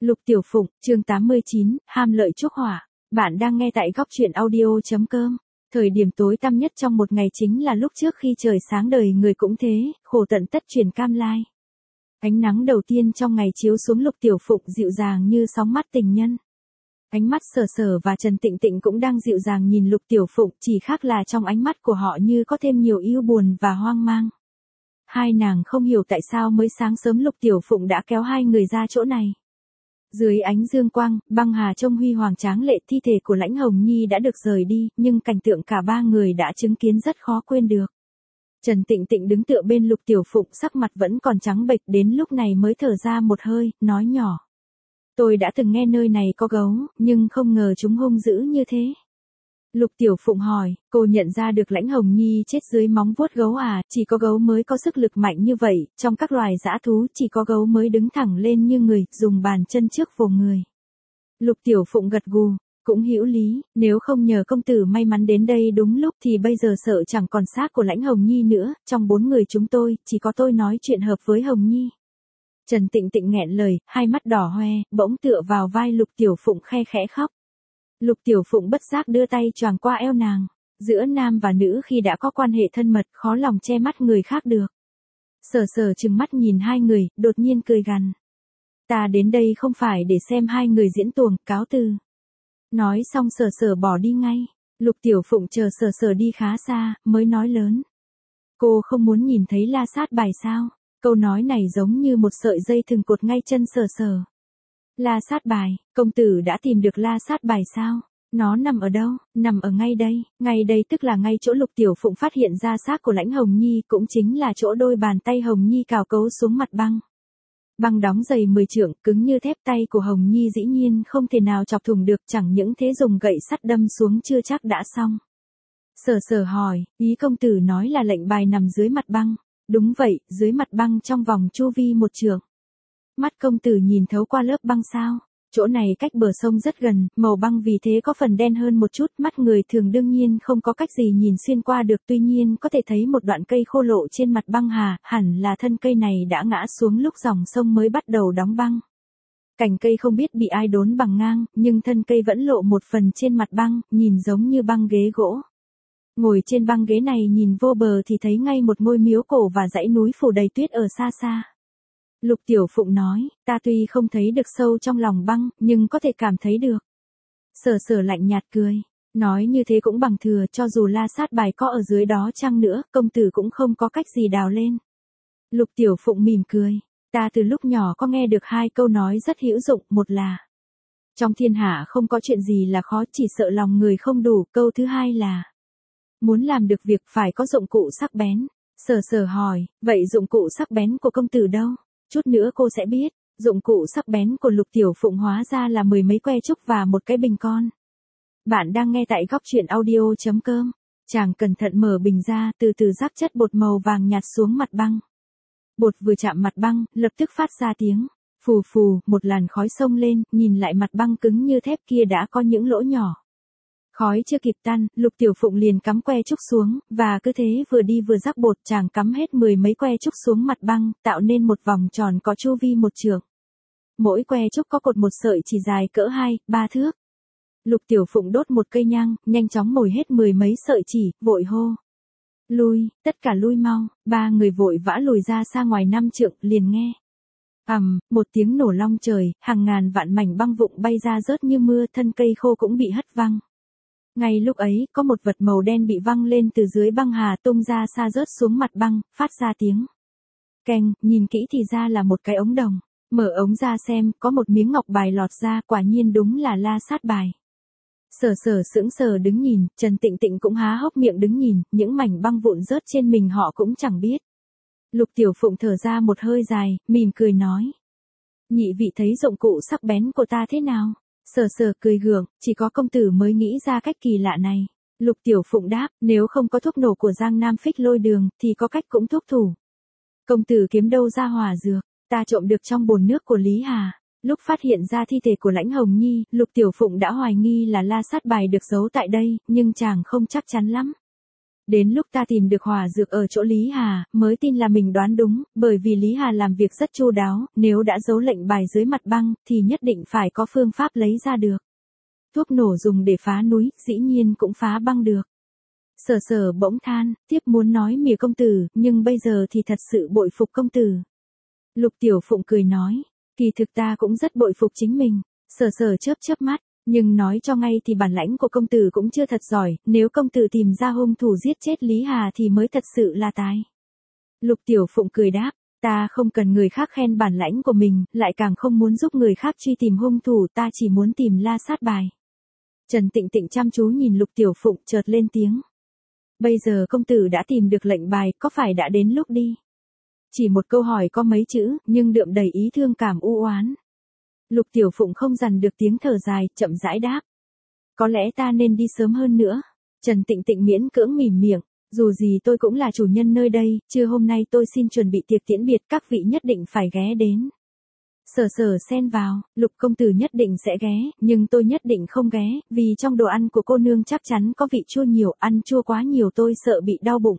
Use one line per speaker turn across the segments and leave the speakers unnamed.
Lục Tiểu Phụng, chương 89, ham lợi chuốc hỏa. Bạn đang nghe tại góc truyện audio.com. Thời điểm tối tăm nhất trong một ngày chính là lúc trước khi trời sáng đời người cũng thế, khổ tận tất truyền cam lai. Ánh nắng đầu tiên trong ngày chiếu xuống Lục Tiểu Phụng dịu dàng như sóng mắt tình nhân. Ánh mắt Sở Sở và Trần Tịnh Tịnh cũng đang dịu dàng nhìn Lục Tiểu Phụng, chỉ khác là trong ánh mắt của họ như có thêm nhiều ưu buồn và hoang mang. Hai nàng không hiểu tại sao mới sáng sớm Lục Tiểu Phụng đã kéo hai người ra chỗ này. Dưới ánh dương quang, băng hà trông huy hoàng tráng lệ, thi thể của Lãnh Hồng Nhi đã được rời đi, nhưng cảnh tượng cả ba người đã chứng kiến rất khó quên được. Trần Tịnh Tịnh đứng tựa bên Lục Tiểu Phụng, sắc mặt vẫn còn trắng bệch, đến lúc này mới thở ra một hơi, nói nhỏ. Tôi đã từng nghe nơi này có gấu, nhưng không ngờ chúng hung dữ như thế. Lục Tiểu Phụng hỏi, cô nhận ra được Lãnh Hồng Nhi chết dưới móng vuốt gấu à? Chỉ có gấu mới có sức lực mạnh như vậy, trong các loài dã thú chỉ có gấu mới đứng thẳng lên như người, dùng bàn chân trước vồ người. Lục Tiểu Phụng gật gù, cũng hữu lý, nếu không nhờ công tử may mắn đến đây đúng lúc thì bây giờ sợ chẳng còn xác của Lãnh Hồng Nhi nữa, trong 4 người chúng tôi, chỉ có tôi nói chuyện hợp với Hồng Nhi. Trần Tịnh Tịnh nghẹn lời, hai mắt đỏ hoe, bỗng tựa vào vai Lục Tiểu Phụng khe khẽ khóc. Lục Tiểu Phụng bất giác đưa tay choàng qua eo nàng. Giữa nam và nữ khi đã có quan hệ thân mật khó lòng che mắt người khác được. Sở Sở trừng mắt nhìn hai người, đột nhiên cười gằn. Ta đến đây không phải để xem hai người diễn tuồng, cáo từ. Nói xong Sở Sở bỏ đi ngay. Lục Tiểu Phụng chờ Sở Sở đi khá xa, mới nói lớn. Cô không muốn nhìn thấy la sát bài sao? Câu nói này giống như một sợi dây thừng cột ngay chân Sở Sở. La sát bài, công tử đã tìm được la sát bài sao? Nó nằm ở đâu? Nằm ở ngay đây tức là ngay chỗ Lục Tiểu Phụng phát hiện ra xác của Lãnh Hồng Nhi, cũng chính là chỗ đôi bàn tay Hồng Nhi cào cấu xuống mặt băng. Băng đóng dày 10 trượng, cứng như thép, tay của Hồng Nhi dĩ nhiên không thể nào chọc thủng được, chẳng những thế dùng gậy sắt đâm xuống chưa chắc đã xong. Sở Sở hỏi, ý công tử nói là lệnh bài nằm dưới mặt băng? Đúng vậy, dưới mặt băng trong vòng chu vi 1 trượng. Mắt công tử nhìn thấu qua lớp băng sao? Chỗ này cách bờ sông rất gần, màu băng vì thế có phần đen hơn một chút, mắt người thường đương nhiên không có cách gì nhìn xuyên qua được, tuy nhiên có thể thấy một đoạn cây khô lộ trên mặt băng hà, hẳn là thân cây này đã ngã xuống lúc dòng sông mới bắt đầu đóng băng. Cành cây không biết bị ai đốn bằng ngang, nhưng thân cây vẫn lộ một phần trên mặt băng, nhìn giống như băng ghế gỗ. Ngồi trên băng ghế này nhìn vô bờ thì thấy ngay một ngôi miếu cổ và dãy núi phủ đầy tuyết ở xa xa. Lục Tiểu Phụng nói, ta tuy không thấy được sâu trong lòng băng, nhưng có thể cảm thấy được. Sở Sở lạnh nhạt cười, nói như thế cũng bằng thừa, cho dù la sát bài có ở dưới đó chăng nữa, công tử cũng không có cách gì đào lên. Lục Tiểu Phụng mỉm cười, ta từ lúc nhỏ có nghe được 2 câu nói rất hữu dụng, một là trong thiên hạ không có chuyện gì là khó, chỉ sợ lòng người không đủ, câu thứ hai là muốn làm được việc phải có dụng cụ sắc bén. Sở Sở hỏi, vậy dụng cụ sắc bén của công tử đâu? Chút nữa cô sẽ biết, dụng cụ sắc bén của Lục Tiểu Phụng hóa ra là 10 mấy que trúc và một cái bình con. Bạn đang nghe tại góc truyện audio.com. Chàng cẩn thận mở bình ra, từ từ rắc chất bột màu vàng nhạt xuống mặt băng. Bột vừa chạm mặt băng, lập tức phát ra tiếng phù phù, một làn khói xông lên, nhìn lại mặt băng cứng như thép kia đã có những lỗ nhỏ. Khói chưa kịp tan, Lục Tiểu Phụng liền cắm que trúc xuống, và cứ thế vừa đi vừa rắc bột, chàng cắm hết 10 mấy que trúc xuống mặt băng, tạo nên một vòng tròn có chu vi 1 trượng. Mỗi que trúc có cột một sợi chỉ dài cỡ 2-3 thước. Lục Tiểu Phụng đốt một cây nhang, nhanh chóng mồi hết 10 mấy sợi chỉ, vội hô. Lui, tất cả lui mau, 3 người vội vã lùi ra xa ngoài 5 trượng, liền nghe. Một tiếng nổ long trời, hàng ngàn vạn mảnh băng vụn bay ra rớt như mưa, thân cây khô cũng bị hất văng. Ngay lúc ấy, có một vật màu đen bị văng lên từ dưới băng hà tung ra xa rớt xuống mặt băng, phát ra tiếng keng, nhìn kỹ thì ra là một cái ống đồng. Mở ống ra xem, có một miếng ngọc bài lọt ra, quả nhiên đúng là la sát bài. Sở Sở sững sờ đứng nhìn, Trần Tịnh Tịnh cũng há hốc miệng đứng nhìn, những mảnh băng vụn rớt trên mình họ cũng chẳng biết. Lục Tiểu Phụng thở ra một hơi dài, mỉm cười nói. Nhị vị thấy dụng cụ sắc bén của ta thế nào? Sở Sở cười gượng, chỉ có công tử mới nghĩ ra cách kỳ lạ này. Lục Tiểu Phụng đáp, nếu không có thuốc nổ của Giang Nam Phích Lôi Đường, thì có cách cũng thuốc thủ. Công tử kiếm đâu ra hỏa dược, ta trộm được trong bồn nước của Lý Hà. Lúc phát hiện ra thi thể của Lãnh Hồng Nhi, Lục Tiểu Phụng đã hoài nghi là la sát bài được giấu tại đây, nhưng chàng không chắc chắn lắm. Đến lúc ta tìm được hỏa dược ở chỗ Lý Hà, mới tin là mình đoán đúng, bởi vì Lý Hà làm việc rất chu đáo, nếu đã giấu lệnh bài dưới mặt băng, thì nhất định phải có phương pháp lấy ra được. Thuốc nổ dùng để phá núi, dĩ nhiên cũng phá băng được. Sở Sở bỗng than, tiếp muốn nói mỉa công tử, nhưng bây giờ thì thật sự bội phục công tử. Lục Tiểu Phụng cười nói, kỳ thực ta cũng rất bội phục chính mình. Sở Sở chớp chớp mắt, nhưng nói cho ngay thì bản lãnh của công tử cũng chưa thật giỏi, nếu công tử tìm ra hung thủ giết chết Lý Hà thì mới thật sự là tài. Lục Tiểu Phụng cười đáp, ta không cần người khác khen bản lãnh của mình, lại càng không muốn giúp người khác truy tìm hung thủ, ta chỉ muốn tìm la sát bài. Trần Tịnh Tịnh chăm chú nhìn Lục Tiểu Phụng chợt lên tiếng. Bây giờ công tử đã tìm được lệnh bài, có phải đã đến lúc đi? Chỉ một câu hỏi có mấy chữ, nhưng đượm đầy ý thương cảm u oán. Lục Tiểu Phụng không dằn được tiếng thở dài, chậm rãi đáp. Có lẽ ta nên đi sớm hơn nữa. Trần Tịnh Tịnh miễn cưỡng mỉm miệng, dù gì tôi cũng là chủ nhân nơi đây, trưa hôm nay tôi xin chuẩn bị tiệc tiễn biệt, các vị nhất định phải ghé đến. Sở Sở xen vào, Lục công tử nhất định sẽ ghé, nhưng tôi nhất định không ghé, vì trong đồ ăn của cô nương chắc chắn có vị chua nhiều, ăn chua quá nhiều tôi sợ bị đau bụng.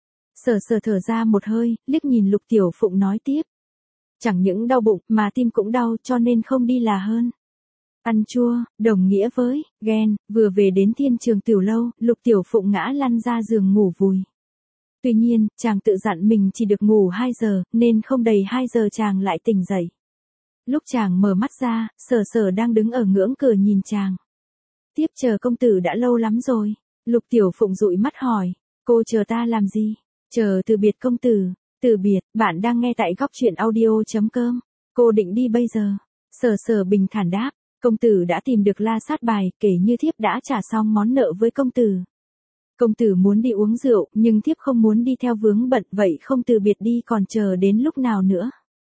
Sở Sở thở ra một hơi, liếc nhìn Lục Tiểu Phụng nói tiếp. Chẳng những đau bụng, mà tim cũng đau, cho nên không đi là hơn. Ăn chua, đồng nghĩa với, ghen, vừa về đến Thiên Trường Tiểu Lâu, Lục Tiểu Phụng ngã lăn ra giường ngủ vùi. Tuy nhiên, chàng tự dặn mình chỉ được ngủ 2 giờ, nên không đầy 2 giờ chàng lại tỉnh dậy. Lúc chàng mở mắt ra, Sở Sở đang đứng ở ngưỡng cửa nhìn chàng. Tiếp chờ công tử đã lâu lắm rồi. Lục Tiểu Phụng dụi mắt hỏi, cô chờ ta làm gì? Chờ từ biệt công tử. Từ biệt, bạn đang nghe tại góc truyện audio.com. Cô định đi bây giờ. Sở Sở bình thản đáp, công tử đã tìm được la sát bài, kể như thiếp đã trả xong món nợ với công tử. Công tử muốn đi uống rượu, nhưng thiếp không muốn đi theo vướng bận, vậy không từ biệt đi còn chờ đến lúc nào nữa?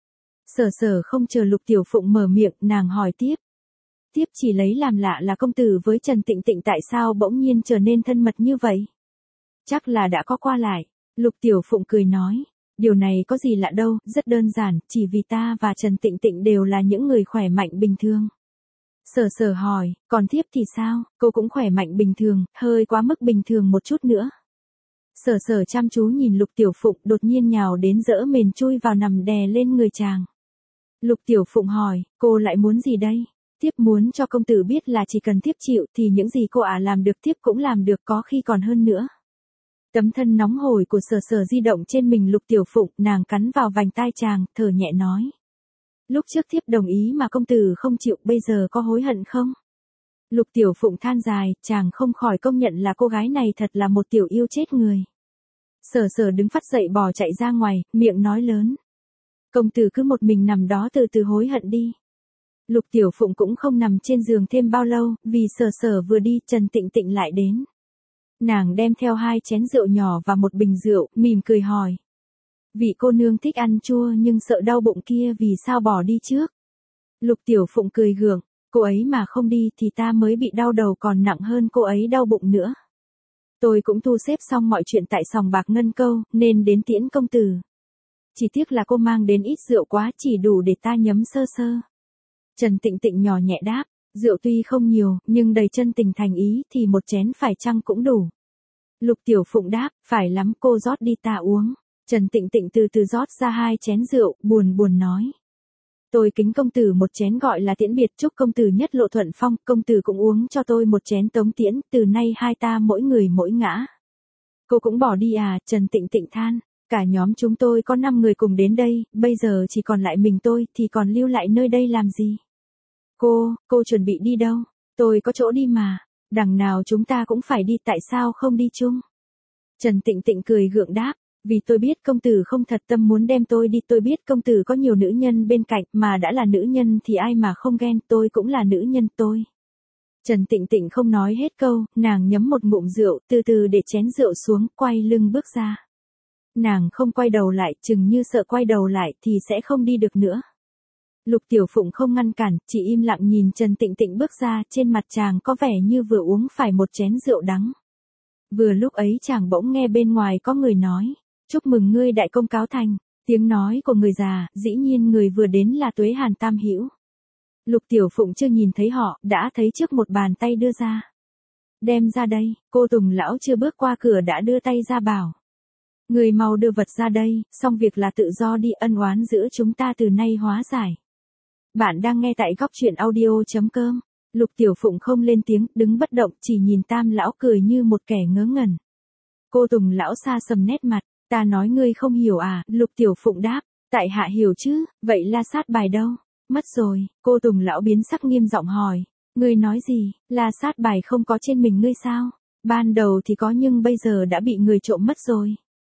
Sở Sở không chờ Lục Tiểu Phụng mở miệng, nàng hỏi tiếp. Tiếp chỉ lấy làm lạ là công tử với Trần Tịnh Tịnh tại sao bỗng nhiên trở nên thân mật như vậy? Chắc là đã có qua lại. Lục Tiểu Phụng cười nói. Điều này có gì lạ đâu, rất đơn giản, chỉ vì ta và Trần Tịnh Tịnh đều là những người khỏe mạnh bình thường. Sở Sở hỏi, còn thiếp thì sao, cô cũng khỏe mạnh bình thường, hơi quá mức bình thường một chút nữa. Sở Sở chăm chú nhìn Lục Tiểu Phụng, đột nhiên nhào đến dỡ mền chui vào nằm đè lên người chàng. Lục Tiểu Phụng hỏi, cô lại muốn gì đây? Thiếp muốn cho công tử biết là chỉ cần thiếp chịu thì những gì cô làm được thiếp cũng làm được, có khi còn hơn nữa. Tấm thân nóng hổi của Sở Sở di động trên mình Lục Tiểu Phụng, nàng cắn vào vành tai chàng, thở nhẹ nói. Lúc trước thiếp đồng ý mà công tử không chịu, bây giờ có hối hận không? Lục Tiểu Phụng than dài, chàng không khỏi công nhận là cô gái này thật là một tiểu yêu chết người. Sở Sở đứng phắt dậy bỏ chạy ra ngoài, miệng nói lớn. Công tử cứ một mình nằm đó từ từ hối hận đi. Lục Tiểu Phụng cũng không nằm trên giường thêm bao lâu, vì Sở Sở vừa đi, Trần Tịnh Tịnh lại đến. Nàng đem theo 2 chén rượu nhỏ và một bình rượu, mỉm cười hỏi. Vị cô nương thích ăn chua nhưng sợ đau bụng kia vì sao bỏ đi trước? Lục Tiểu Phụng cười gượng, cô ấy mà không đi thì ta mới bị đau đầu còn nặng hơn cô ấy đau bụng nữa. Tôi cũng thu xếp xong mọi chuyện tại sòng bạc Ngân Câu, nên đến tiễn công tử. Chỉ tiếc là cô mang đến ít rượu quá, chỉ đủ để ta nhấm sơ sơ. Trần Tịnh Tịnh nhỏ nhẹ đáp, rượu tuy không nhiều, nhưng đầy chân tình thành ý thì một chén phải chăng cũng đủ. Lục Tiểu Phụng đáp, phải lắm, cô rót đi ta uống. Trần Tịnh Tịnh từ từ rót ra 2 chén rượu, buồn buồn nói. Tôi kính công tử một chén gọi là tiễn biệt, chúc công tử nhất lộ thuận phong, công tử cũng uống cho tôi một chén tống tiễn, từ nay hai ta mỗi người mỗi ngã. Cô cũng bỏ đi à? Trần Tịnh Tịnh than, cả nhóm chúng tôi có 5 người cùng đến đây, bây giờ chỉ còn lại mình tôi, thì còn lưu lại nơi đây làm gì? Cô chuẩn bị đi đâu? Tôi có chỗ đi mà, đằng nào chúng ta cũng phải đi, tại sao không đi chung? Trần Tịnh Tịnh cười gượng đáp, vì tôi biết công tử không thật tâm muốn đem tôi đi, tôi biết công tử có nhiều nữ nhân bên cạnh, mà đã là nữ nhân thì ai mà không ghen, tôi cũng là nữ nhân tôi. Trần Tịnh Tịnh không nói hết câu, nàng nhấm một ngụm rượu, từ từ để chén rượu xuống, quay lưng bước ra. Nàng không quay đầu lại, chừng như sợ quay đầu lại thì sẽ không đi được nữa. Lục Tiểu Phụng không ngăn cản, chỉ im lặng nhìn Trần Tịnh Tịnh bước ra, trên mặt chàng có vẻ như vừa uống phải một chén rượu đắng. Vừa lúc ấy chàng bỗng nghe bên ngoài có người nói, chúc mừng ngươi đại công cáo thành. Tiếng nói của người già, dĩ nhiên người vừa đến là Tuế Hàn Tam Hữu. Lục Tiểu Phụng chưa nhìn thấy họ, đã thấy trước một bàn tay đưa ra. Đem ra đây, cô Tùng lão chưa bước qua cửa đã đưa tay ra bảo. Người mau đưa vật ra đây, xong việc là tự do đi, ân oán giữa chúng ta từ nay hóa giải. Bạn đang nghe tại góc chuyện audio.com. Lục Tiểu Phụng không lên tiếng, đứng bất động, chỉ nhìn Tam lão cười như một kẻ ngớ ngẩn. Cô Tùng lão xa sầm nét mặt, ta nói ngươi không hiểu à, Lục Tiểu Phụng đáp, tại hạ hiểu chứ, vậy la sát bài đâu? Mất rồi, cô Tùng lão biến sắc nghiêm giọng hỏi, ngươi nói gì, la sát bài không có trên mình ngươi sao? Ban đầu thì có nhưng bây giờ đã bị người trộm mất rồi.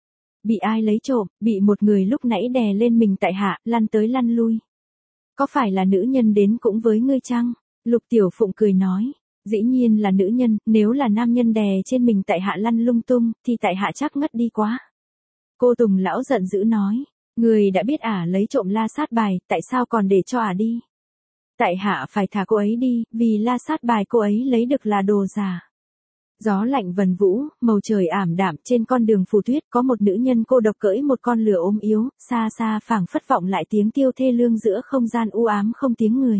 Bị ai lấy trộm, bị một người lúc nãy đè lên mình tại hạ, lăn tới lăn lui. Có phải là nữ nhân đến cũng với ngươi chăng? Lục Tiểu Phụng cười nói, dĩ nhiên là nữ nhân, nếu là nam nhân đè trên mình tại hạ lăn lung tung, thì tại hạ chắc ngất đi quá. Cô Tùng lão giận dữ nói, người đã biết ả lấy trộm la sát bài, tại sao còn để cho ả đi? Tại hạ phải thả cô ấy đi, vì la sát bài cô ấy lấy được là đồ giả. Gió lạnh vần vũ, màu trời ảm đạm, trên con đường phù tuyết có một nữ nhân cô độc cưỡi một con lừa ốm yếu, xa xa phảng phất vọng lại tiếng tiêu thê lương giữa không gian u ám không tiếng người.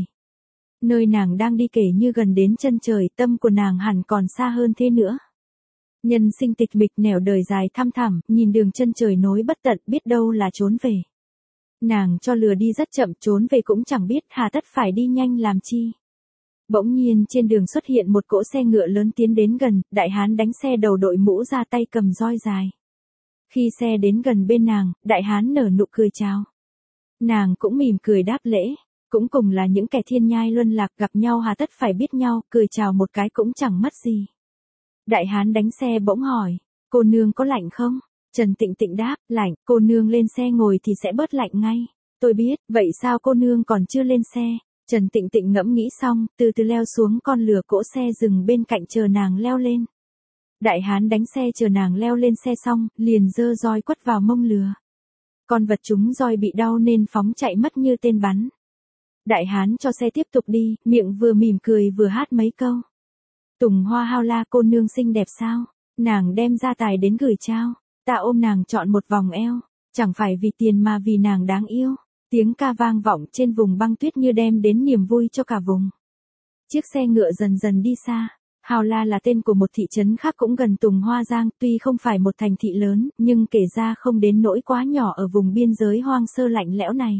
Nơi nàng đang đi kể như gần đến chân trời, tâm của nàng hẳn còn xa hơn thế nữa. Nhân sinh tịch mịch nẻo đời dài thăm thẳm, nhìn đường chân trời nối bất tận, biết đâu là trốn về. Nàng cho lừa đi rất chậm, trốn về cũng chẳng biết, hà tất phải đi nhanh làm chi. Bỗng nhiên trên đường xuất hiện một cỗ xe ngựa lớn tiến đến gần, đại hán đánh xe đầu đội mũ ra tay cầm roi dài. Khi xe đến gần bên nàng, đại hán nở nụ cười chào. Nàng cũng mỉm cười đáp lễ, cũng cùng là những kẻ thiên nhai luân lạc, gặp nhau hà tất phải biết nhau, cười chào một cái cũng chẳng mất gì. Đại hán đánh xe bỗng hỏi, cô nương có lạnh không? Trần Tịnh Tịnh đáp, lạnh, cô nương lên xe ngồi thì sẽ bớt lạnh ngay. Tôi biết, vậy sao cô nương còn chưa lên xe? Trần Tịnh Tịnh ngẫm nghĩ xong, từ từ leo xuống con lừa, cỗ xe dừng bên cạnh chờ nàng leo lên. Đại hán đánh xe chờ nàng leo lên xe xong, liền giơ roi quất vào mông lừa. Con vật chúng roi bị đau nên phóng chạy mất như tên bắn. Đại hán cho xe tiếp tục đi, miệng vừa mỉm cười vừa hát mấy câu. Tùng hoa hao la, cô nương xinh đẹp sao? Nàng đem gia tài đến gửi trao. Ta ôm nàng trọn một vòng eo. Chẳng phải vì tiền mà vì nàng đáng yêu. Tiếng ca vang vọng trên vùng băng tuyết như đem đến niềm vui cho cả vùng. Chiếc xe ngựa dần dần đi xa. Hào La là tên của một thị trấn khác cũng gần Tùng Hoa Giang, tuy không phải một thành thị lớn, nhưng kể ra không đến nỗi quá nhỏ ở vùng biên giới hoang sơ lạnh lẽo này.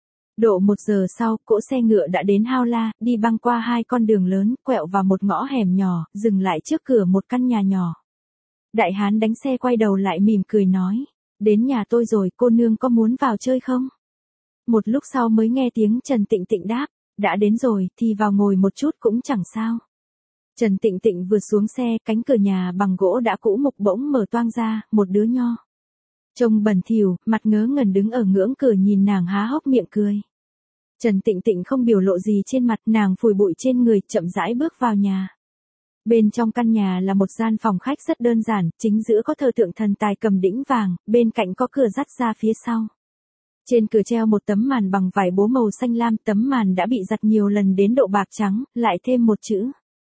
Độ 1 giờ sau, cỗ xe ngựa đã đến Hao La, đi băng qua 2 con đường lớn, quẹo vào một ngõ hẻm nhỏ, dừng lại trước cửa một căn nhà nhỏ. Đại hán đánh xe quay đầu lại mỉm cười nói, đến nhà tôi rồi, cô nương có muốn vào chơi không? Một lúc sau mới nghe tiếng Trần Tịnh Tịnh đáp, đã đến rồi, thì vào ngồi một chút cũng chẳng sao. Trần Tịnh Tịnh vừa xuống xe, cánh cửa nhà bằng gỗ đã cũ mục bỗng mở toang ra, một đứa nho. Trông bẩn thỉu, mặt ngớ ngẩn đứng ở ngưỡng cửa nhìn nàng há hốc miệng cười. Trần Tịnh Tịnh không biểu lộ gì trên mặt, nàng phủi bụi trên người, chậm rãi bước vào nhà. Bên trong căn nhà là một gian phòng khách rất đơn giản, chính giữa có thờ tượng thần tài cầm đĩnh vàng, bên cạnh có cửa dắt ra phía sau. Trên cửa treo một tấm màn bằng vải bố màu xanh lam, tấm màn đã bị giặt nhiều lần đến độ bạc trắng, lại thêm một chữ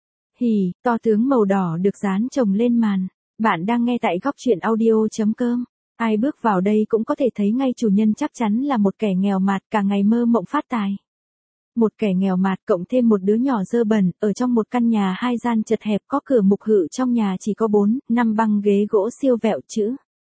hỉ, to tướng màu đỏ được dán chồng lên màn. Bạn đang nghe tại góc chuyện audio.com. Ai bước vào đây cũng có thể thấy ngay chủ nhân chắc chắn là một kẻ nghèo mạt, cả ngày mơ mộng phát tài. Một kẻ nghèo mạt cộng thêm một đứa nhỏ dơ bẩn, ở trong một căn nhà 2 gian chật hẹp, có cửa mục hự, trong nhà chỉ có 4-5 băng ghế gỗ siêu vẹo, chữ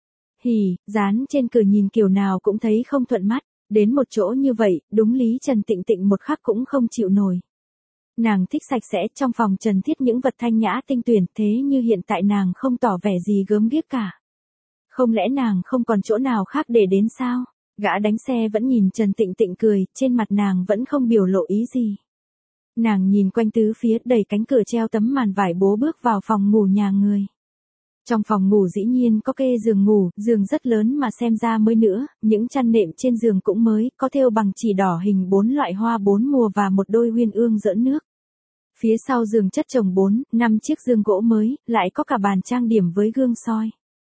hỉ dán trên cửa nhìn kiểu nào cũng thấy không thuận mắt. Đến một chỗ như vậy, đúng lý Trần Tịnh Tịnh một khắc cũng không chịu nổi. Nàng thích sạch sẽ, trong phòng trần thiết những vật thanh nhã tinh tuyển, thế như hiện tại nàng không tỏ vẻ gì gớm ghiếc cả. Không lẽ nàng không còn chỗ nào khác để đến sao? Gã đánh xe vẫn nhìn Trần Tịnh Tịnh cười, trên mặt nàng vẫn không biểu lộ ý gì. Nàng nhìn quanh tứ phía, đẩy cánh cửa treo tấm màn vải bố bước vào phòng ngủ nhà người. Trong phòng ngủ dĩ nhiên có kê giường ngủ, giường rất lớn mà xem ra mới nữa, những chăn nệm trên giường cũng mới, có thêu bằng chỉ đỏ hình 4 loại hoa 4 mùa và một đôi uyên ương giỡn nước. Phía sau giường chất chồng 4-5 chiếc giường gỗ mới, lại có cả bàn trang điểm với gương soi.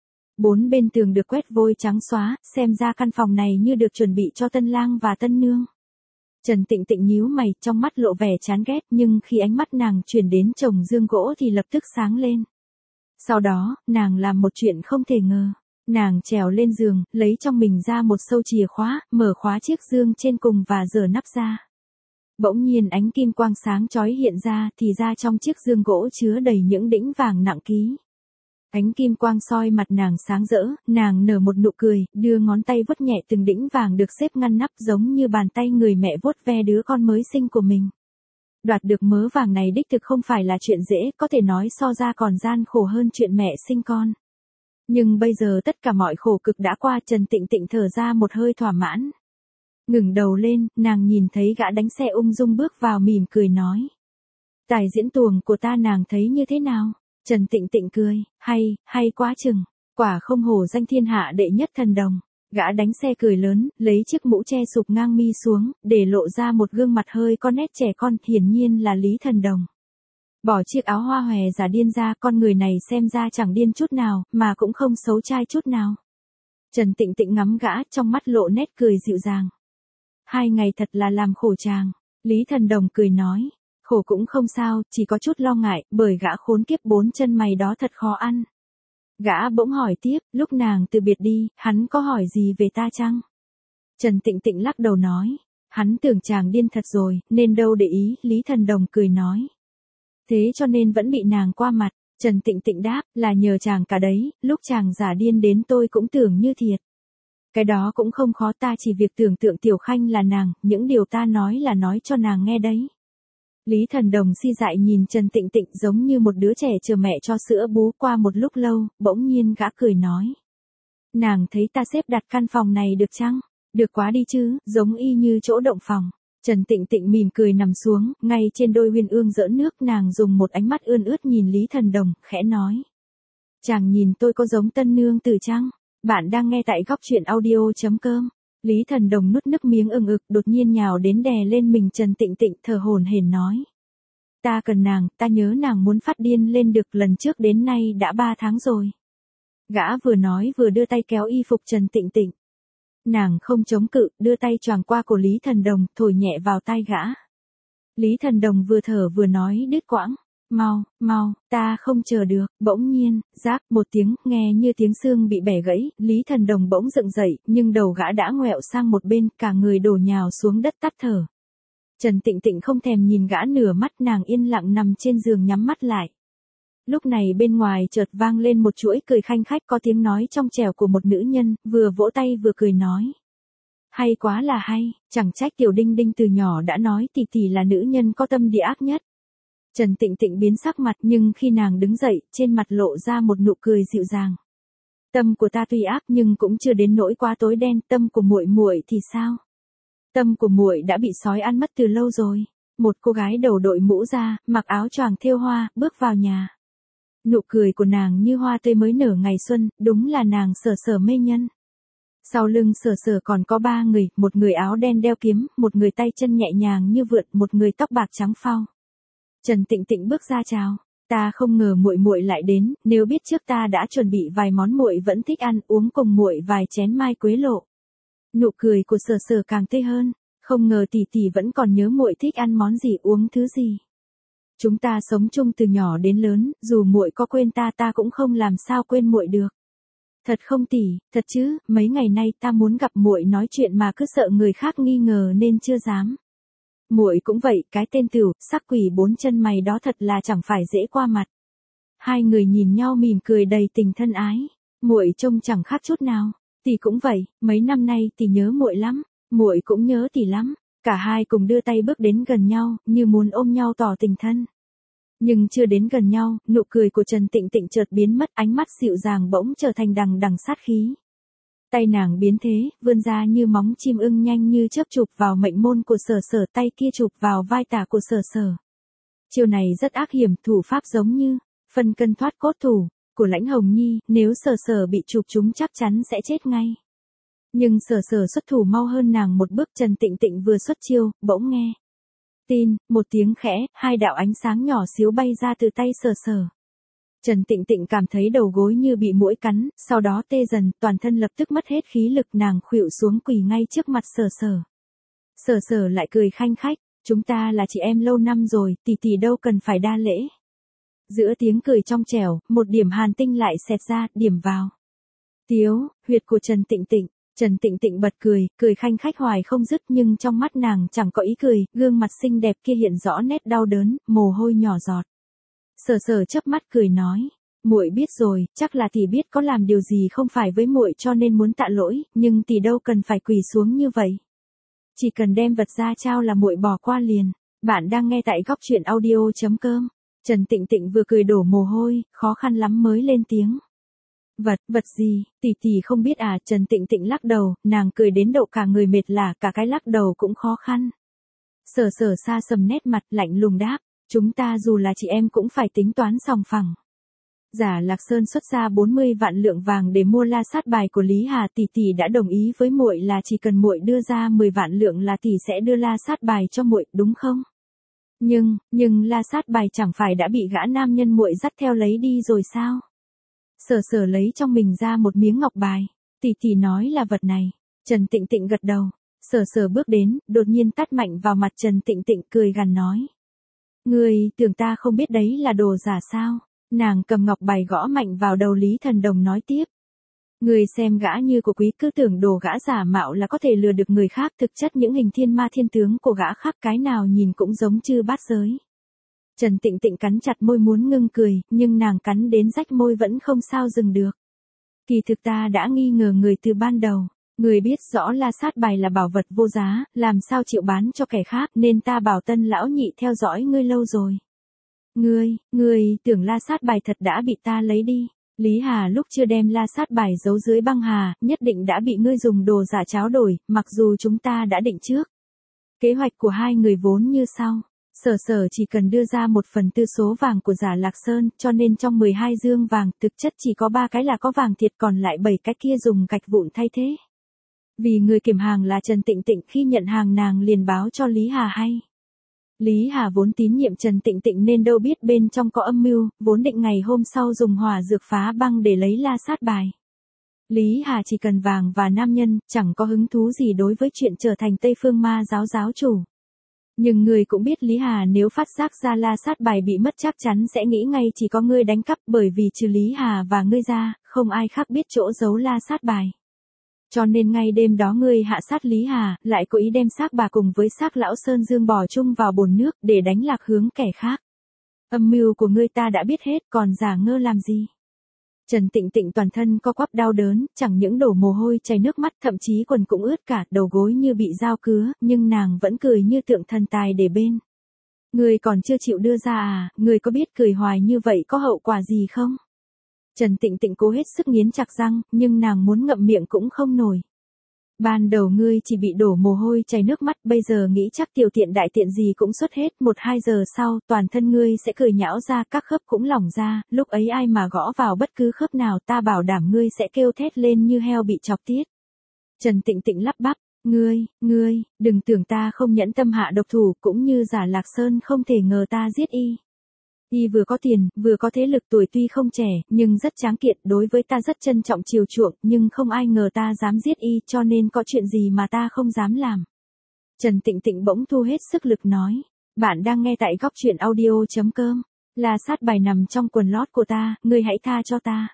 4 bên tường được quét vôi trắng xóa, xem ra căn phòng này như được chuẩn bị cho tân lang và tân nương. Trần Tịnh Tịnh nhíu mày, trong mắt lộ vẻ chán ghét, nhưng khi ánh mắt nàng chuyển đến chồng giường gỗ thì lập tức sáng lên. Sau đó, nàng làm một chuyện không thể ngờ. Nàng trèo lên giường, lấy trong mình ra một sâu chìa khóa, mở khóa chiếc giường trên cùng và giở nắp ra. Bỗng nhiên ánh kim quang sáng chói hiện ra, thì ra trong chiếc dương gỗ chứa đầy những đĩnh vàng nặng ký. Ánh kim quang soi mặt nàng sáng rỡ, nàng nở một nụ cười, đưa ngón tay vuốt nhẹ từng đĩnh vàng được xếp ngăn nắp giống như bàn tay người mẹ vuốt ve đứa con mới sinh của mình. Đoạt được mớ vàng này đích thực không phải là chuyện dễ, có thể nói so ra còn gian khổ hơn chuyện mẹ sinh con. Nhưng bây giờ tất cả mọi khổ cực đã qua, Trần Tịnh Tịnh thở ra một hơi thỏa mãn. Ngừng đầu lên, nàng nhìn thấy gã đánh xe ung dung bước vào mỉm cười nói. Tài diễn tuồng của ta nàng thấy như thế nào? Trần Tịnh Tịnh cười, hay quá chừng, quả không hổ danh thiên hạ đệ nhất thần đồng. Gã đánh xe cười lớn, lấy chiếc mũ che sụp ngang mi xuống, để lộ ra một gương mặt hơi có nét trẻ con, hiển nhiên là Lý Thần Đồng. Bỏ chiếc áo hoa hòe giả điên ra, con người này xem ra chẳng điên chút nào, mà cũng không xấu trai chút nào. Trần Tịnh Tịnh ngắm gã, trong mắt lộ nét cười dịu dàng. 2 ngày thật là làm khổ chàng. Lý Thần Đồng cười nói. Khổ cũng không sao, chỉ có chút lo ngại, bởi gã khốn kiếp 4 chân mày đó thật khó ăn. Gã bỗng hỏi tiếp, lúc nàng từ biệt đi, hắn có hỏi gì về ta chăng? Trần Tịnh Tịnh lắc đầu nói. Hắn tưởng chàng điên thật rồi, nên đâu để ý, Lý Thần Đồng cười nói. Thế cho nên vẫn bị nàng qua mặt. Trần Tịnh Tịnh đáp, là nhờ chàng cả đấy, lúc chàng giả điên đến tôi cũng tưởng như thiệt. Cái đó cũng không khó, ta chỉ việc tưởng tượng Tiểu Khanh là nàng, những điều ta nói là nói cho nàng nghe đấy. Lý Thần Đồng si dại nhìn Trần Tịnh Tịnh giống như một đứa trẻ chờ mẹ cho sữa bú. Qua một lúc lâu, bỗng nhiên gã cười nói. Nàng thấy ta xếp đặt căn phòng này được chăng? Được quá đi chứ, giống y như chỗ động phòng. Trần Tịnh Tịnh mỉm cười nằm xuống, ngay trên đôi huyên ương dỡ nước, nàng dùng một ánh mắt ươn ướt nhìn Lý Thần Đồng, khẽ nói. Chàng nhìn tôi có giống tân nương tử chăng? Bạn đang nghe tại góc truyện audio.com. Lý Thần Đồng nuốt nước miếng ừng ực, đột nhiên nhào đến đè lên mình Trần Tịnh Tịnh, thở hổn hển nói. Ta cần nàng, ta nhớ nàng muốn phát điên lên được, lần trước đến nay đã 3 tháng rồi. Gã vừa nói vừa đưa tay kéo y phục Trần Tịnh Tịnh. Nàng không chống cự, đưa tay choàng qua cổ Lý Thần Đồng, thổi nhẹ vào tai gã. Lý Thần Đồng vừa thở vừa nói đứt quãng. Mau, ta không chờ được. Bỗng nhiên, rác một tiếng, nghe như tiếng xương bị bẻ gãy, Lý Thần Đồng bỗng dựng dậy, nhưng đầu gã đã ngoẹo sang một bên, cả người đổ nhào xuống đất tắt thở. Trần Tịnh Tịnh không thèm nhìn gã nửa mắt, nàng yên lặng nằm trên giường nhắm mắt lại. Lúc này bên ngoài chợt vang lên một chuỗi cười khanh khách, có tiếng nói trong trẻo của một nữ nhân, vừa vỗ tay vừa cười nói. Hay quá là hay, chẳng trách Tiểu Đinh Đinh từ nhỏ đã nói tỷ tỷ là nữ nhân có tâm địa ác nhất. Trần Tịnh Tịnh biến sắc mặt, nhưng khi nàng đứng dậy, trên mặt lộ ra một nụ cười dịu dàng. Tâm của ta tuy ác nhưng cũng chưa đến nỗi quá tối đen, tâm của muội muội thì sao? Tâm của muội đã bị sói ăn mất từ lâu rồi. Một cô gái đầu đội mũ ra, mặc áo choàng thêu hoa, bước vào nhà. Nụ cười của nàng như hoa tươi mới nở ngày xuân, đúng là nàng Sở Sở mê nhân. Sau lưng Sở Sở còn có 3 người, một người áo đen đeo kiếm, một người tay chân nhẹ nhàng như vượn, một người tóc bạc trắng phau. Trần Tịnh Tịnh bước ra chào. Ta không ngờ muội muội lại đến, nếu biết trước ta đã chuẩn bị vài món muội vẫn thích ăn, uống cùng muội vài chén mai quế lộ. Nụ cười của Sở Sở càng tươi hơn, không ngờ tỷ tỷ vẫn còn nhớ muội thích ăn món gì, uống thứ gì. Chúng ta sống chung từ nhỏ đến lớn, dù muội có quên ta cũng không làm sao quên muội được. Thật không tỷ, thật chứ, mấy ngày nay ta muốn gặp muội nói chuyện mà cứ sợ người khác nghi ngờ nên chưa dám. Muội cũng vậy, cái tên Tửu, sắc quỷ 4 chân mày đó thật là chẳng phải dễ qua mặt. Hai người nhìn nhau mỉm cười đầy tình thân ái. Muội trông chẳng khác chút nào. Tỷ cũng vậy, mấy năm nay tỷ nhớ muội lắm, muội cũng nhớ tỷ lắm. Cả hai cùng đưa tay bước đến gần nhau, như muốn ôm nhau tỏ tình thân. Nhưng chưa đến gần nhau, nụ cười của Trần Tịnh Tịnh chợt biến mất, ánh mắt dịu dàng bỗng trở thành đằng đằng sát khí. Tay nàng biến thế, vươn ra như móng chim ưng, nhanh như chớp chụp vào mệnh môn của Sở Sở, tay kia chụp vào vai tả của Sở Sở. Chiêu này rất ác hiểm, thủ pháp giống như phân cân thoát cốt thủ của Lãnh Hồng Nhi, nếu Sở Sở bị chụp chúng chắc chắn sẽ chết ngay. Nhưng Sở Sở xuất thủ mau hơn nàng một bước, Trần Tịnh Tịnh vừa xuất chiêu, bỗng nghe tin, một tiếng khẽ, 2 đạo ánh sáng nhỏ xíu bay ra từ tay Sở Sở. Trần Tịnh Tịnh cảm thấy đầu gối như bị muỗi cắn, sau đó tê dần, toàn thân lập tức mất hết khí lực, nàng khuỵu xuống quỳ ngay trước mặt Sở Sở. Sở Sở lại cười khanh khách, chúng ta là chị em lâu năm rồi, tỷ tỷ đâu cần phải đa lễ. Giữa tiếng cười trong trẻo, một điểm hàn tinh lại xẹt ra, điểm vào Tiếu, huyệt của Trần Tịnh Tịnh. Trần Tịnh Tịnh bật cười, cười khanh khách hoài không dứt nhưng trong mắt nàng chẳng có ý cười, gương mặt xinh đẹp kia hiện rõ nét đau đớn, mồ hôi nhỏ giọt. Sở Sở chớp mắt cười nói, muội biết rồi, chắc là tỷ biết có làm điều gì không phải với muội cho nên muốn tạ lỗi, nhưng tỷ đâu cần phải quỳ xuống như vậy. Chỉ cần đem vật ra trao là muội bỏ qua liền. Bạn đang nghe tại góc truyện audio.com. Trần Tịnh Tịnh vừa cười đổ mồ hôi, khó khăn lắm mới lên tiếng. Vật gì, tỷ không biết à? Trần Tịnh Tịnh lắc đầu, nàng cười đến độ cả người mệt lả, cả cái lắc đầu cũng khó khăn. Sở Sở xa sầm nét mặt lạnh lùng đáp, chúng ta dù là chị em cũng phải tính toán sòng phẳng. Giả Lạc Sơn xuất ra 40 vạn lượng vàng để mua la sát bài của Lý Hà, tỷ đã đồng ý với muội là chỉ cần muội đưa ra 10 vạn lượng là tỷ sẽ đưa la sát bài cho muội, đúng không? Nhưng la sát bài chẳng phải đã bị gã nam nhân muội dắt theo lấy đi rồi sao? Sở Sở lấy trong mình ra một miếng ngọc bài, tỷ nói là vật này. Trần Tịnh Tịnh gật đầu. Sở Sở bước đến, đột nhiên tát mạnh vào mặt Trần Tịnh Tịnh, cười gằn nói: "Ngươi tưởng ta không biết đấy là đồ giả sao?" Nàng cầm ngọc bài gõ mạnh vào đầu Lý Thần Đồng nói tiếp: "Ngươi xem gã như của quý cứ tưởng đồ gã giả mạo là có thể lừa được người khác, thực chất những hình thiên ma thiên tướng của gã khác cái nào nhìn cũng giống chư bát giới." Trần Tịnh Tịnh cắn chặt môi muốn ngưng cười, nhưng nàng cắn đến rách môi vẫn không sao dừng được. Kỳ thực ta đã nghi ngờ người từ ban đầu. Người biết rõ la sát bài là bảo vật vô giá, làm sao chịu bán cho kẻ khác, nên ta bảo Tân lão nhị theo dõi ngươi lâu rồi. Ngươi tưởng la sát bài thật đã bị ta lấy đi. Lý Hà lúc chưa đem la sát bài giấu dưới băng hà, nhất định đã bị ngươi dùng đồ giả tráo đổi, mặc dù chúng ta đã định trước. Kế hoạch của hai người vốn như sau. Sở Sở chỉ cần đưa ra 1/4 số vàng của Giả Lạc Sơn, cho nên trong 12 dương vàng, thực chất chỉ có 3 cái là có vàng thiệt, còn lại 7 cái kia dùng gạch vụn thay thế. Vì người kiểm hàng là Trần Tịnh Tịnh, khi nhận hàng nàng liền báo cho Lý Hà hay. Lý Hà vốn tín nhiệm Trần Tịnh Tịnh nên đâu biết bên trong có âm mưu, vốn định ngày hôm sau dùng hỏa dược phá băng để lấy la sát bài. Lý Hà chỉ cần vàng và nam nhân, chẳng có hứng thú gì đối với chuyện trở thành Tây Phương Ma giáo giáo chủ. Nhưng người cũng biết Lý Hà nếu phát giác ra la sát bài bị mất chắc chắn sẽ nghĩ ngay chỉ có ngươi đánh cắp, bởi vì trừ Lý Hà và ngươi ra, không ai khác biết chỗ giấu la sát bài. Cho nên ngay đêm đó ngươi hạ sát Lý Hà, lại cố ý đem xác bà cùng với xác lão Sơn Dương bỏ chung vào bồn nước để đánh lạc hướng kẻ khác. Âm mưu của ngươi ta đã biết hết, còn giả ngơ làm gì? Trần Tịnh Tịnh toàn thân co quắp đau đớn, chẳng những đổ mồ hôi chảy nước mắt, thậm chí quần cũng ướt cả, đầu gối như bị dao cứa, nhưng nàng vẫn cười như tượng thần tài để bên. Ngươi còn chưa chịu đưa ra à? Ngươi có biết cười hoài như vậy có hậu quả gì không? Trần Tịnh Tịnh cố hết sức nghiến chặt răng, nhưng nàng muốn ngậm miệng cũng không nổi. Ban đầu ngươi chỉ bị đổ mồ hôi chảy nước mắt, bây giờ nghĩ chắc tiểu tiện đại tiện gì cũng xuất hết, 1-2 giờ sau, toàn thân ngươi sẽ cười nhão ra, các khớp cũng lỏng ra, lúc ấy ai mà gõ vào bất cứ khớp nào, ta bảo đảm ngươi sẽ kêu thét lên như heo bị chọc tiết. Trần Tịnh Tịnh lắp bắp, ngươi, đừng tưởng ta không nhẫn tâm hạ độc thủ, cũng như Giả Lạc Sơn không thể ngờ ta giết y. Y vừa có tiền, vừa có thế lực, tuổi tuy không trẻ, nhưng rất tráng kiện, đối với ta rất trân trọng chiều chuộng, nhưng không ai ngờ ta dám giết y, cho nên có chuyện gì mà ta không dám làm. Trần Tịnh Tịnh bỗng thu hết sức lực nói, bạn đang nghe tại góc truyện audio.com, la sát bài nằm trong quần lót của ta, ngươi hãy tha cho ta.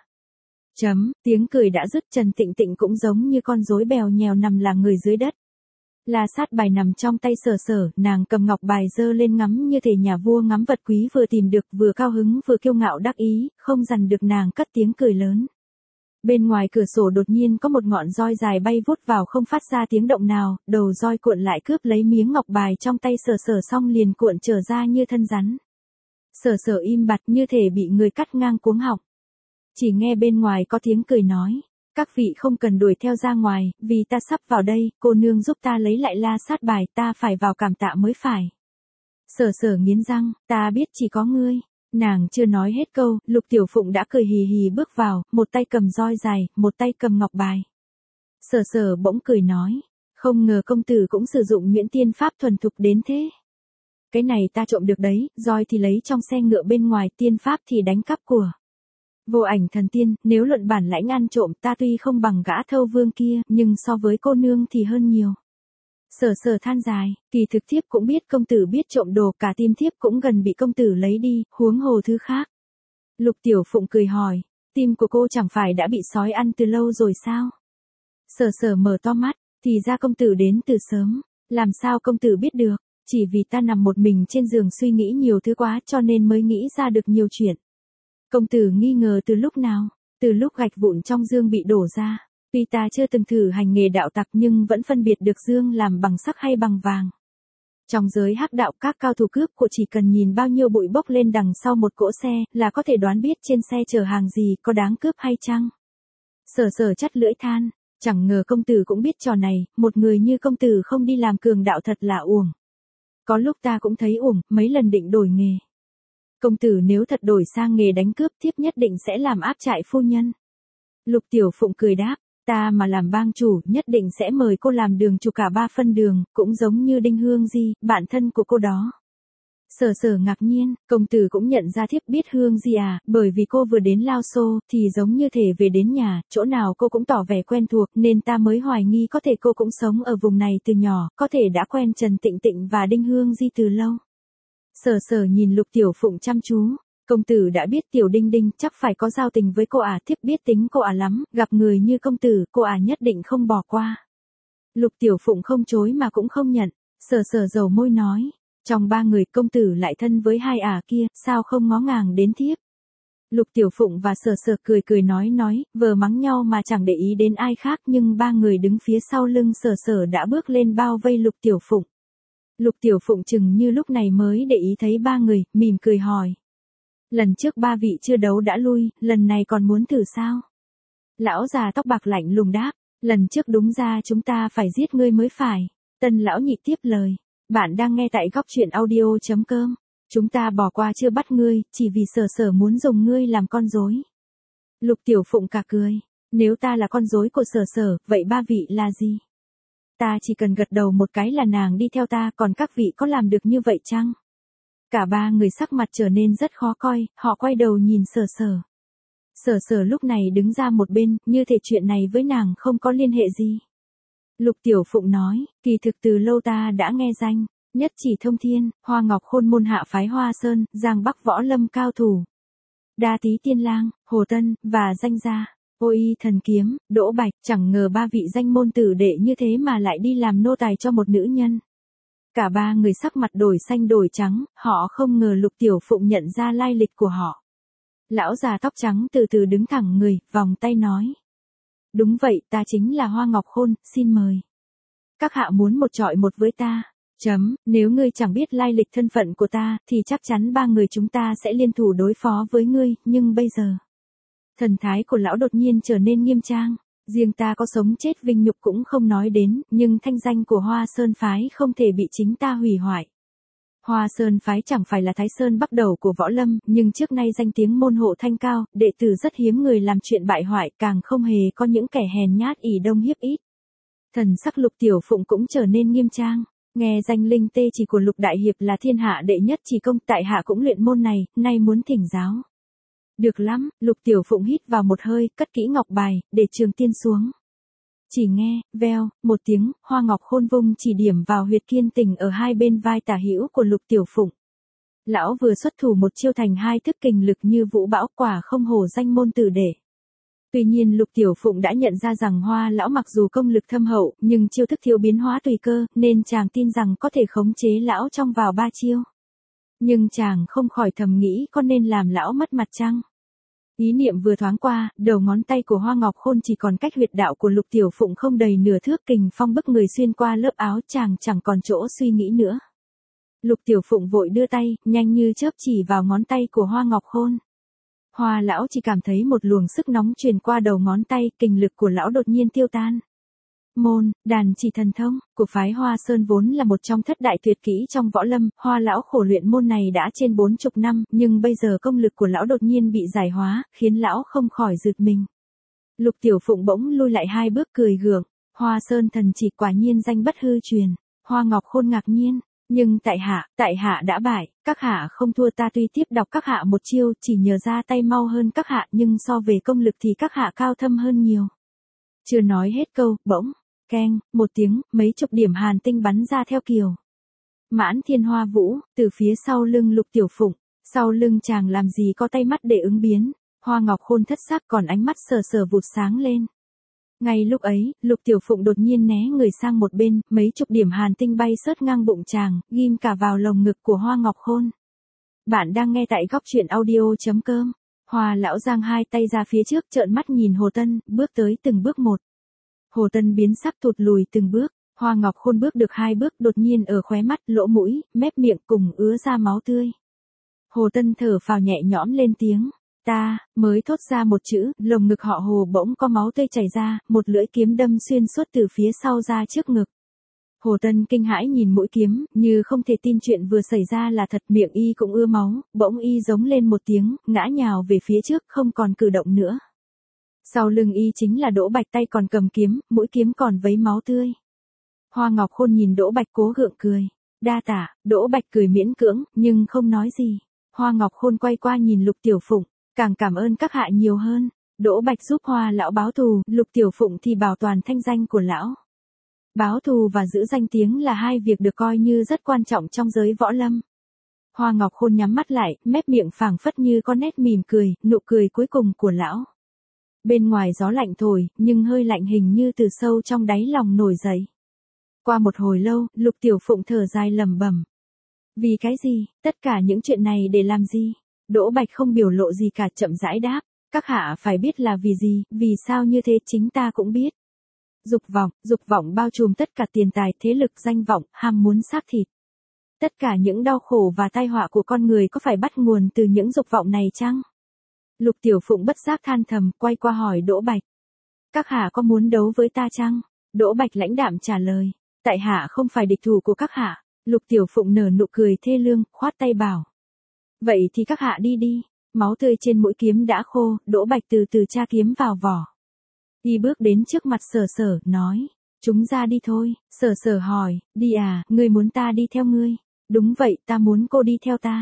Tiếng cười đã dứt, Trần Tịnh Tịnh cũng giống như con rối bèo nhèo nằm là người dưới đất. La sát bài nằm trong tay Sở Sở, nàng cầm ngọc bài giơ lên ngắm như thể nhà vua ngắm vật quý vừa tìm được, vừa cao hứng vừa kiêu ngạo đắc ý, không dằn được nàng cất tiếng cười lớn. Bên ngoài cửa sổ đột nhiên có một ngọn roi dài bay vút vào không phát ra tiếng động nào, đầu roi cuộn lại cướp lấy miếng ngọc bài trong tay Sở Sở xong liền cuộn trở ra như thân rắn. Sở Sở im bặt như thể bị người cắt ngang cuống họng. Chỉ nghe bên ngoài có tiếng cười nói. Các vị không cần đuổi theo ra ngoài, vì ta sắp vào đây, cô nương giúp ta lấy lại la sát bài, ta phải vào cảm tạ mới phải. Sở Sở nghiến răng, ta biết chỉ có ngươi. Nàng chưa nói hết câu, Lục Tiểu Phụng đã cười hì hì bước vào, một tay cầm roi dài, một tay cầm ngọc bài. Sở Sở bỗng cười nói, không ngờ công tử cũng sử dụng nhuyễn tiên pháp thuần thục đến thế. Cái này ta trộm được đấy, roi thì lấy trong xe ngựa bên ngoài, tiên pháp thì đánh cắp của Vô Ảnh Thần Tiên. Nếu luận bản lãnh ăn trộm, ta tuy không bằng gã Thâu Vương kia, nhưng so với cô nương thì hơn nhiều. Sở Sở than dài, kỳ thực thiếp cũng biết công tử biết trộm đồ, cả tim thiếp cũng gần bị công tử lấy đi, huống hồ thứ khác. Lục Tiểu Phụng cười hỏi, tim của cô chẳng phải đã bị sói ăn từ lâu rồi sao? Sở Sở mở to mắt, thì ra công tử đến từ sớm, làm sao công tử biết được, chỉ vì ta nằm một mình trên giường suy nghĩ nhiều thứ quá cho nên mới nghĩ ra được nhiều chuyện. Công tử nghi ngờ từ lúc nào? Từ lúc gạch vụn trong dương bị đổ ra. Tuy ta chưa từng thử hành nghề đạo tặc nhưng vẫn phân biệt được dương làm bằng sắt hay bằng vàng. Trong giới hắc đạo các cao thủ cướp của chỉ cần nhìn bao nhiêu bụi bốc lên đằng sau một cỗ xe là có thể đoán biết trên xe chở hàng gì, có đáng cướp hay chăng. Sở Sở chắt lưỡi than, chẳng ngờ công tử cũng biết trò này, một người như công tử không đi làm cường đạo thật là uổng. Có lúc ta cũng thấy uổng, mấy lần định đổi nghề. Công tử nếu thật đổi sang nghề đánh cướp tiếp nhất định sẽ làm áp trại phu nhân. Lục Tiểu Phụng cười đáp, ta mà làm bang chủ nhất định sẽ mời cô làm đường chủ cả 3 phân đường, cũng giống như Đinh Hương Di, bạn thân của cô đó. Sở Sở ngạc nhiên, công tử cũng nhận ra thiếp biết Hương Di à, bởi vì cô vừa đến Lao Xô thì giống như thể về đến nhà, chỗ nào cô cũng tỏ vẻ quen thuộc nên ta mới hoài nghi có thể cô cũng sống ở vùng này từ nhỏ, có thể đã quen Trần Tịnh Tịnh và Đinh Hương Di từ lâu. Sở Sở nhìn Lục Tiểu Phụng chăm chú, công tử đã biết Tiểu Đinh Đinh chắc phải có giao tình với cô à, thiếp biết tính cô à lắm, gặp người như công tử, cô à nhất định không bỏ qua. Lục Tiểu Phụng không chối mà cũng không nhận, Sở Sở dầu môi nói, trong 3 người công tử lại thân với 2 ả kia, sao không ngó ngàng đến thiếp. Lục Tiểu Phụng và Sở Sở cười cười nói, vờ mắng nhau mà chẳng để ý đến ai khác nhưng 3 người đứng phía sau lưng Sở Sở đã bước lên bao vây Lục Tiểu Phụng. Lục Tiểu Phụng chừng như lúc này mới để ý thấy 3 người, mỉm cười hỏi. Lần trước 3 vị chưa đấu đã lui, lần này còn muốn thử sao? Lão già tóc bạc lạnh lùng đáp, lần trước đúng ra chúng ta phải giết ngươi mới phải. Tân lão nhị tiếp lời, bạn đang nghe tại góc truyện audio.com. Chúng ta bỏ qua chưa bắt ngươi, chỉ vì Sở Sở muốn dùng ngươi làm con rối. Lục Tiểu Phụng cả cười, nếu ta là con rối của Sở Sở, vậy 3 vị là gì? Ta chỉ cần gật đầu một cái là nàng đi theo ta, còn các vị có làm được như vậy chăng? Cả 3 người sắc mặt trở nên rất khó coi, họ quay đầu nhìn Sở Sở. Sở Sở lúc này đứng ra một bên, như thể chuyện này với nàng không có liên hệ gì. Lục Tiểu Phụng nói, kỳ thực từ lâu ta đã nghe danh, nhất chỉ thông thiên, Hoa Ngọc Khôn môn hạ phái Hoa Sơn, Giang Bắc võ lâm cao thủ. Đa Tý Tiên Lang, Hồ Tân, và danh gia, Ô Y Thần Kiếm, Đỗ Bạch, chẳng ngờ 3 vị danh môn tử đệ như thế mà lại đi làm nô tài cho một nữ nhân. Cả 3 người sắc mặt đổi xanh đổi trắng, họ không ngờ Lục Tiểu Phụng nhận ra lai lịch của họ. Lão già tóc trắng từ từ đứng thẳng người, vòng tay nói. Đúng vậy, ta chính là Hoa Ngọc Khôn, xin mời. Các hạ muốn một chọi một với ta. Nếu ngươi chẳng biết lai lịch thân phận của ta, thì chắc chắn 3 người chúng ta sẽ liên thủ đối phó với ngươi, nhưng bây giờ. Thần thái của lão đột nhiên trở nên nghiêm trang. Riêng ta có sống chết vinh nhục cũng không nói đến, nhưng thanh danh của Hoa Sơn Phái không thể bị chính ta hủy hoại. Hoa Sơn Phái chẳng phải là Thái Sơn bắt đầu của võ lâm, nhưng trước nay danh tiếng môn hộ thanh cao, đệ tử rất hiếm người làm chuyện bại hoại, càng không hề có những kẻ hèn nhát ỷ đông hiếp ít. Thần sắc Lục Tiểu Phụng cũng trở nên nghiêm trang, nghe danh linh tê chỉ của Lục Đại Hiệp là thiên hạ đệ nhất chỉ công, tại hạ cũng luyện môn này, nay muốn thỉnh giáo. Được lắm, Lục Tiểu Phụng hít vào một hơi, cất kỹ ngọc bài, để trường tiên xuống. Chỉ nghe, veo, một tiếng, Hoa Ngọc Khôn vung chỉ điểm vào huyệt kiên tình ở hai bên vai tả hữu của Lục Tiểu Phụng. Lão vừa xuất thủ một chiêu thành 2 thức kình lực như vũ bão, quả không hổ danh môn tử đệ. Tuy nhiên Lục Tiểu Phụng đã nhận ra rằng Hoa lão mặc dù công lực thâm hậu, nhưng chiêu thức thiếu biến hóa tùy cơ, nên chàng tin rằng có thể khống chế lão trong vào 3 chiêu. Nhưng chàng không khỏi thầm nghĩ có nên làm lão mất mặt chăng? Ý niệm vừa thoáng qua, đầu ngón tay của Hoa Ngọc Khôn chỉ còn cách huyệt đạo của Lục Tiểu Phụng không đầy nửa thước, kình phong bức người xuyên qua lớp áo, chàng chẳng còn chỗ suy nghĩ nữa. Lục Tiểu Phụng vội đưa tay, nhanh như chớp chỉ vào ngón tay của Hoa Ngọc Khôn. Hoa lão chỉ cảm thấy một luồng sức nóng truyền qua đầu ngón tay, kình lực của lão đột nhiên tiêu tan. Môn, đàn chỉ thần thông, của phái Hoa Sơn vốn là một trong thất đại tuyệt kỹ trong võ lâm, Hoa lão khổ luyện môn này đã trên 40 năm, nhưng bây giờ công lực của lão đột nhiên bị giải hóa, khiến lão không khỏi giật mình. Lục Tiểu Phụng bỗng lui lại 2 bước cười gượng, Hoa Sơn thần chỉ quả nhiên danh bất hư truyền. Hoa Ngọc Khôn ngạc nhiên, nhưng tại hạ đã bại, các hạ không thua ta, tuy tiếp đọc các hạ một chiêu, chỉ nhờ ra tay mau hơn các hạ, nhưng so về công lực thì các hạ cao thâm hơn nhiều. Chưa nói hết câu, bỗng keng, một tiếng, mấy chục điểm hàn tinh bắn ra theo kiểu Mãn Thiên Hoa Vũ, từ phía sau lưng Lục Tiểu Phụng. Sau lưng chàng làm gì có tay mắt để ứng biến. Hoa Ngọc Khôn thất sắc, còn ánh mắt Sở Sở vụt sáng lên. Ngay lúc ấy, Lục Tiểu Phụng đột nhiên né người sang một bên, mấy chục điểm hàn tinh bay sớt ngang bụng chàng, ghim cả vào lồng ngực của Hoa Ngọc Khôn. Bạn đang nghe tại góc truyện audio.com. Hoa lão giang hai tay ra phía trước trợn mắt nhìn Hồ Tân, bước tới từng bước một. Hồ Tân biến sắc tụt lùi từng bước, Hoa Ngọc Khôn bước được 2 bước đột nhiên ở khóe mắt, lỗ mũi, mép miệng cùng ứa ra máu tươi. Hồ Tân thở phào nhẹ nhõm lên tiếng. Ta, mới thốt ra một chữ, lồng ngực họ Hồ bỗng có máu tươi chảy ra, một lưỡi kiếm đâm xuyên suốt từ phía sau ra trước ngực. Hồ Tân kinh hãi nhìn mũi kiếm, như không thể tin chuyện vừa xảy ra là thật, miệng y cũng ưa máu, bỗng y giống lên một tiếng, ngã nhào về phía trước không còn cử động nữa. Sau lưng y chính là Đỗ Bạch tay còn cầm kiếm, mũi kiếm còn vấy máu tươi. Hoa Ngọc Khôn nhìn Đỗ Bạch cố gượng cười. Đa tạ, Đỗ Bạch cười miễn cưỡng, nhưng không nói gì. Hoa Ngọc Khôn quay qua nhìn Lục Tiểu Phụng, càng cảm ơn các hạ nhiều hơn. Đỗ Bạch giúp Hoa lão báo thù, Lục Tiểu Phụng thì bảo toàn thanh danh của lão. Báo thù và giữ danh tiếng là hai việc được coi như rất quan trọng trong giới võ lâm. Hoa Ngọc Khôn nhắm mắt lại, mép miệng phảng phất như có nét mỉm cười, nụ cười cuối cùng của lão. Bên ngoài gió lạnh thổi, nhưng hơi lạnh hình như từ sâu trong đáy lòng nổi dậy. Qua một hồi lâu, Lục Tiểu Phụng thở dài lẩm bẩm. Vì cái gì, tất cả những chuyện này để làm gì? Đỗ Bạch không biểu lộ gì cả, chậm rãi đáp. Các hạ phải biết là vì gì, vì sao như thế chính ta cũng biết. Dục vọng bao trùm tất cả tiền tài, thế lực, danh vọng, ham muốn xác thịt. Tất cả những đau khổ và tai họa của con người có phải bắt nguồn từ những dục vọng này chăng? Lục Tiểu Phụng bất giác than thầm, quay qua hỏi Đỗ Bạch. Các hạ có muốn đấu với ta chăng? Đỗ Bạch lãnh đạm trả lời. Tại hạ không phải địch thủ của các hạ. Lục Tiểu Phụng nở nụ cười thê lương, khoát tay bảo. Vậy thì các hạ đi đi. Máu tươi trên mũi kiếm đã khô, Đỗ Bạch từ từ tra kiếm vào vỏ. Y bước đến trước mặt Sở Sở, nói. Chúng ra đi thôi. Sở Sở hỏi, đi à, ngươi muốn ta đi theo ngươi? Đúng vậy, ta muốn cô đi theo ta.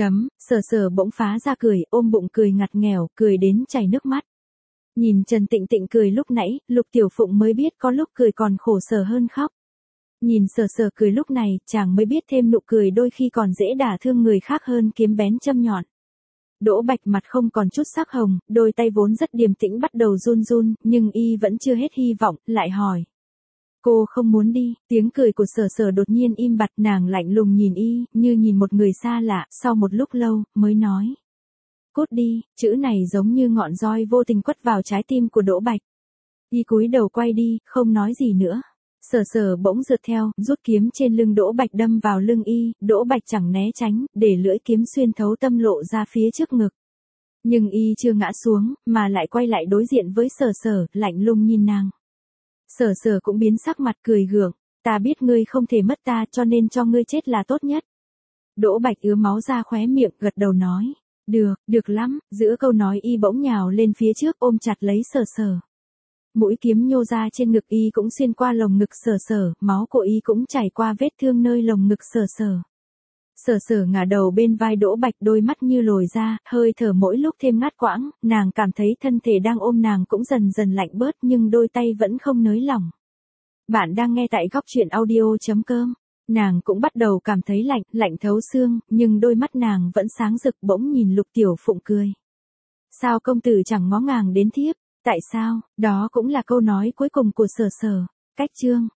Sở Sở bỗng phá ra cười, ôm bụng cười ngặt nghèo, cười đến chảy nước mắt. Nhìn Trần Tịnh Tịnh cười lúc nãy, Lục Tiểu Phụng mới biết có lúc cười còn khổ sở hơn khóc. Nhìn Sở Sở cười lúc này, chàng mới biết thêm nụ cười đôi khi còn dễ đả thương người khác hơn kiếm bén châm nhọn. Đỗ Bạch mặt không còn chút sắc hồng, đôi tay vốn rất điềm tĩnh bắt đầu run run, nhưng y vẫn chưa hết hy vọng, lại hỏi. Cô không muốn đi, tiếng cười của Sở Sở đột nhiên im bặt, nàng lạnh lùng nhìn y, như nhìn một người xa lạ, sau một lúc lâu, mới nói. Cút đi, chữ này giống như ngọn roi vô tình quất vào trái tim của Đỗ Bạch. Y cúi đầu quay đi, không nói gì nữa. Sở Sở bỗng rượt theo, rút kiếm trên lưng Đỗ Bạch đâm vào lưng y, Đỗ Bạch chẳng né tránh, để lưỡi kiếm xuyên thấu tâm lộ ra phía trước ngực. Nhưng y chưa ngã xuống, mà lại quay lại đối diện với Sở Sở, lạnh lùng nhìn nàng. Sở Sở cũng biến sắc mặt cười gượng, ta biết ngươi không thể mất ta cho nên cho ngươi chết là tốt nhất. Đỗ Bạch ứa máu ra khóe miệng, gật đầu nói. Được lắm, giữa câu nói y bỗng nhào lên phía trước ôm chặt lấy Sở Sở. Mũi kiếm nhô ra trên ngực y cũng xuyên qua lồng ngực Sở Sở, máu của y cũng chảy qua vết thương nơi lồng ngực Sở Sở. Sở Sở ngả đầu bên vai Đỗ Bạch, đôi mắt như lồi ra, hơi thở mỗi lúc thêm ngắt quãng, nàng cảm thấy thân thể đang ôm nàng cũng dần dần lạnh bớt nhưng đôi tay vẫn không nới lỏng. Bạn đang nghe tại góc truyện audio.com. Nàng cũng bắt đầu cảm thấy lạnh thấu xương, nhưng đôi mắt nàng vẫn sáng rực, bỗng nhìn Lục Tiểu Phụng cười. Sao công tử chẳng ngó ngàng đến thiếp? Tại sao? Đó cũng là câu nói cuối cùng của Sở Sở. Cách chương.